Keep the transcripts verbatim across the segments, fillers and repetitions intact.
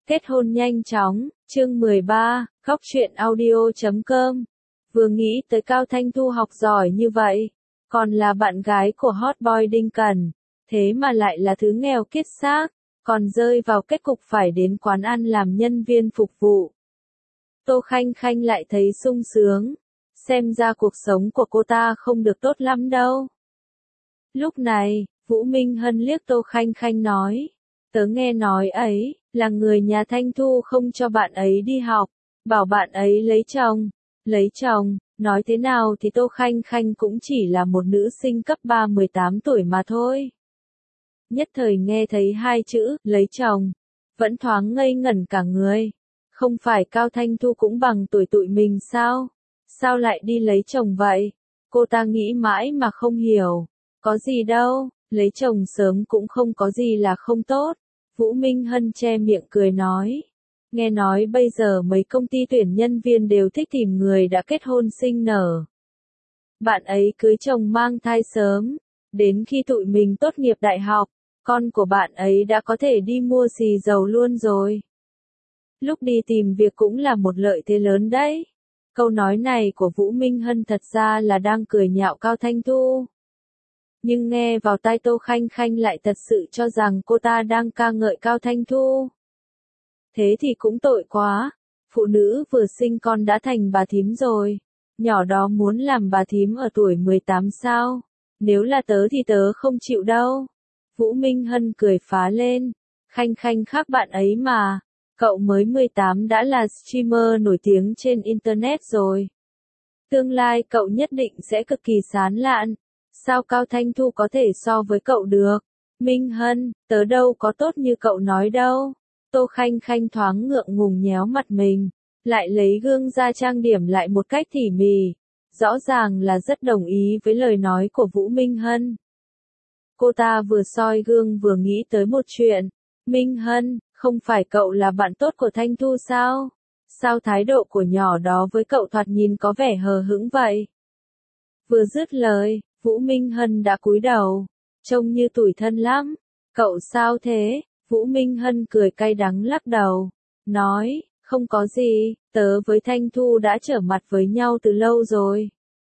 Kết hôn nhanh chóng, chương mười ba, góc truyện audio chấm com. Vừa nghĩ tới Cao Thanh Thu học giỏi như vậy, còn là bạn gái của hot boy Đinh Cẩn, thế mà lại là thứ nghèo kiết xác, còn rơi vào kết cục phải đến quán ăn làm nhân viên phục vụ. Tô Khanh Khanh lại thấy sung sướng, xem ra cuộc sống của cô ta không được tốt lắm đâu. Lúc này, Vũ Minh Hân liếc Tô Khanh Khanh nói, tớ nghe nói ấy, là người nhà Thanh Thu không cho bạn ấy đi học, bảo bạn ấy lấy chồng, lấy chồng, nói thế nào thì Tô Khanh Khanh cũng chỉ là một nữ sinh cấp ba mười tám tuổi mà thôi. Nhất thời nghe thấy hai chữ, lấy chồng, vẫn thoáng ngây ngẩn cả người. Không phải Cao Thanh Thu cũng bằng tuổi tụi mình sao? Sao lại đi lấy chồng vậy? Cô ta nghĩ mãi mà không hiểu. Có gì đâu, lấy chồng sớm cũng không có gì là không tốt. Vũ Minh Hân che miệng cười nói. Nghe nói bây giờ mấy công ty tuyển nhân viên đều thích tìm người đã kết hôn sinh nở. Bạn ấy cưới chồng mang thai sớm. Đến khi tụi mình tốt nghiệp đại học, con của bạn ấy đã có thể đi mua xì dầu luôn rồi. Lúc đi tìm việc cũng là một lợi thế lớn đấy. Câu nói này của Vũ Minh Hân thật ra là đang cười nhạo Cao Thanh Thu. Nhưng nghe vào tai Tô Khanh Khanh lại thật sự cho rằng cô ta đang ca ngợi Cao Thanh Thu. Thế thì cũng tội quá. Phụ nữ vừa sinh con đã thành bà thím rồi. Nhỏ đó muốn làm bà thím ở tuổi mười tám sao? Nếu là tớ thì tớ không chịu đâu. Vũ Minh Hân cười phá lên. Khanh Khanh khác bạn ấy mà. Cậu mới mười tám đã là streamer nổi tiếng trên Internet rồi. Tương lai cậu nhất định sẽ cực kỳ sán lạn. Sao Cao Thanh Thu có thể so với cậu được? Minh Hân, tớ đâu có tốt như cậu nói đâu. Tô Khanh Khanh thoáng ngượng ngùng nhéo mặt mình, lại lấy gương ra trang điểm lại một cách tỉ mỉ. Rõ ràng là rất đồng ý với lời nói của Vũ Minh Hân. Cô ta vừa soi gương vừa nghĩ tới một chuyện. Minh Hân, không phải cậu là bạn tốt của Thanh Thu sao? Sao thái độ của nhỏ đó với cậu thoạt nhìn có vẻ hờ hững vậy? Vừa dứt lời, Vũ Minh Hân đã cúi đầu, trông như tủi thân lắm. Cậu sao thế? Vũ Minh Hân cười cay đắng lắc đầu, nói, không có gì, tớ với Thanh Thu đã trở mặt với nhau từ lâu rồi.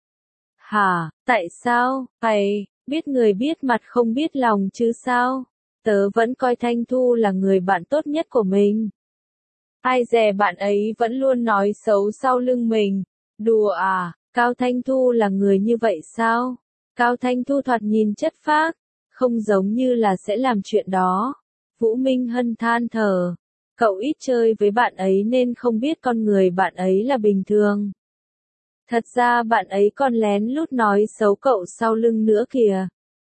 Hả, tại sao? Hay, biết người biết mặt không biết lòng chứ sao? Tớ vẫn coi Thanh Thu là người bạn tốt nhất của mình. Ai dè bạn ấy vẫn luôn nói xấu sau lưng mình. Đùa à, Cao Thanh Thu là người như vậy sao? Cao Thanh Thu thoạt nhìn chất phác, không giống như là sẽ làm chuyện đó. Vũ Minh Hân than thở. Cậu ít chơi với bạn ấy nên không biết con người bạn ấy là bình thường. Thật ra bạn ấy còn lén lút nói xấu cậu sau lưng nữa kìa.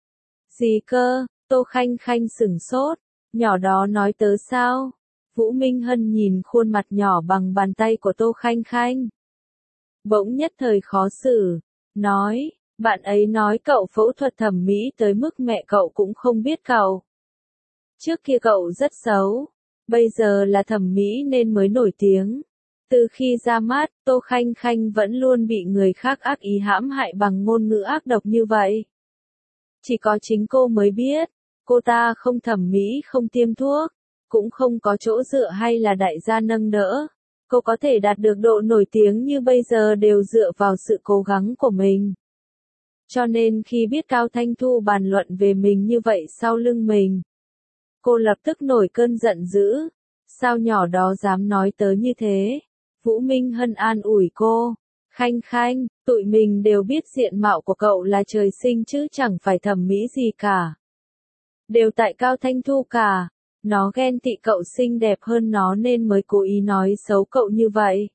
Gì cơ? Tô Khanh Khanh sửng sốt. Nhỏ đó nói tớ sao? Vũ Minh Hân nhìn khuôn mặt nhỏ bằng bàn tay của Tô Khanh Khanh. Bỗng nhất thời khó xử. Nói, bạn ấy nói cậu phẫu thuật thẩm mỹ tới mức mẹ cậu cũng không biết cậu. Trước kia cậu rất xấu. Bây giờ là thẩm mỹ nên mới nổi tiếng. Từ khi ra mắt, Tô Khanh Khanh vẫn luôn bị người khác ác ý hãm hại bằng ngôn ngữ ác độc như vậy. Chỉ có chính cô mới biết. Cô ta không thẩm mỹ không tiêm thuốc, cũng không có chỗ dựa hay là đại gia nâng đỡ. Cô có thể đạt được độ nổi tiếng như bây giờ đều dựa vào sự cố gắng của mình. Cho nên khi biết Cao Thanh Thu bàn luận về mình như vậy sau lưng mình, cô lập tức nổi cơn giận dữ. Sao nhỏ đó dám nói tớ như thế? Vũ Minh Hân an ủi cô. Khanh Khanh, tụi mình đều biết diện mạo của cậu là trời sinh chứ chẳng phải thẩm mỹ gì cả. Đều tại Cao Thanh Thu cả. Nó ghen tị cậu xinh đẹp hơn nó nên mới cố ý nói xấu cậu như vậy.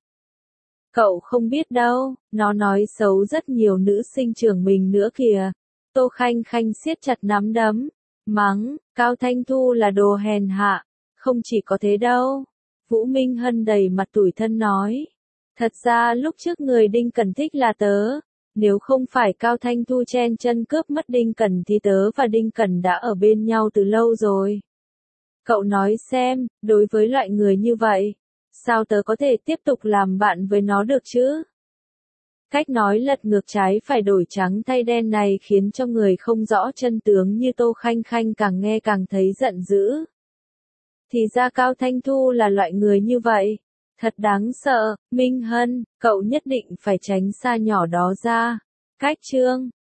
Cậu không biết đâu, nó nói xấu rất nhiều nữ sinh trường mình nữa kìa. Tô Khanh Khanh siết chặt nắm đấm, mắng, Cao Thanh Thu là đồ hèn hạ. Không chỉ có thế đâu. Vũ Minh Hân đầy mặt tủi thân nói. Thật ra lúc trước người Đinh Cẩn thích là tớ. Nếu không phải Cao Thanh Thu chen chân cướp mất Đinh Cẩn thì tớ và Đinh Cẩn đã ở bên nhau từ lâu rồi. Cậu nói xem, đối với loại người như vậy, sao tớ có thể tiếp tục làm bạn với nó được chứ? Cách nói lật ngược trái phải đổi trắng thay đen này khiến cho người không rõ chân tướng như Tô Khanh Khanh càng nghe càng thấy giận dữ. Thì ra Cao Thanh Thu là loại người như vậy. Thật đáng sợ, Minh Hân, cậu nhất định phải tránh xa nhỏ đó ra. Cách chương